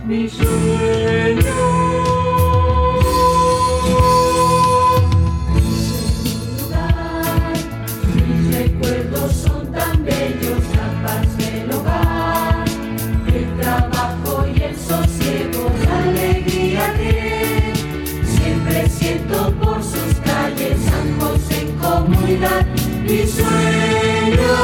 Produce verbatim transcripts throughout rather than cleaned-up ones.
mi sueño. Mis recuerdos son tan bellos, la paz del hogar, el trabajo y el sosiego, la alegría que siempre siento por sus calles. San José en comunidad, mi sueño.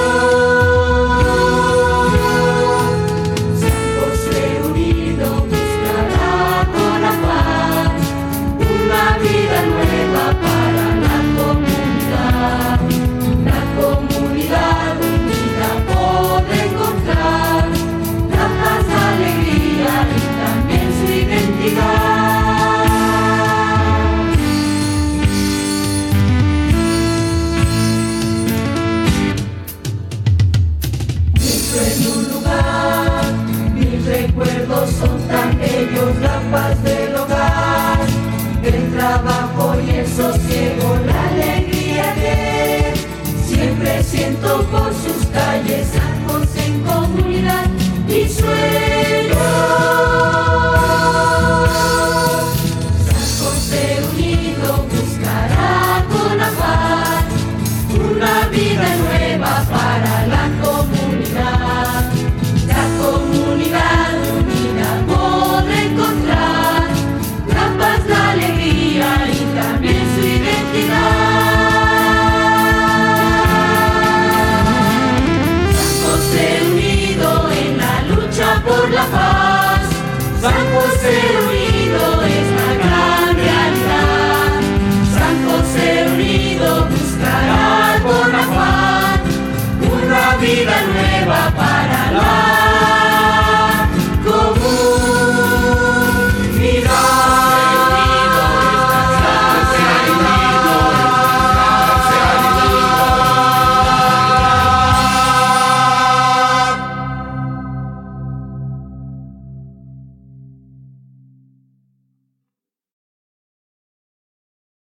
San José unido buscará con afán una vida nueva para la comunidad. La comunidad unida podrá encontrar la paz, la alegría y también su identidad. En un lugar, mis recuerdos son tan bellos, la paz del hogar, el trabajo y el sosiego, la alegría que siempre siento por sus calles. San José en comunidad, mi sueño. San José unido buscará con afán una vida nueva para la comunidad. La comunidad unida podrá encontrar la paz, la alegría y también su identidad. San José unido en la lucha por la paz. San José unido es la gran realidad. San José unido buscará con afán una vida nueva para la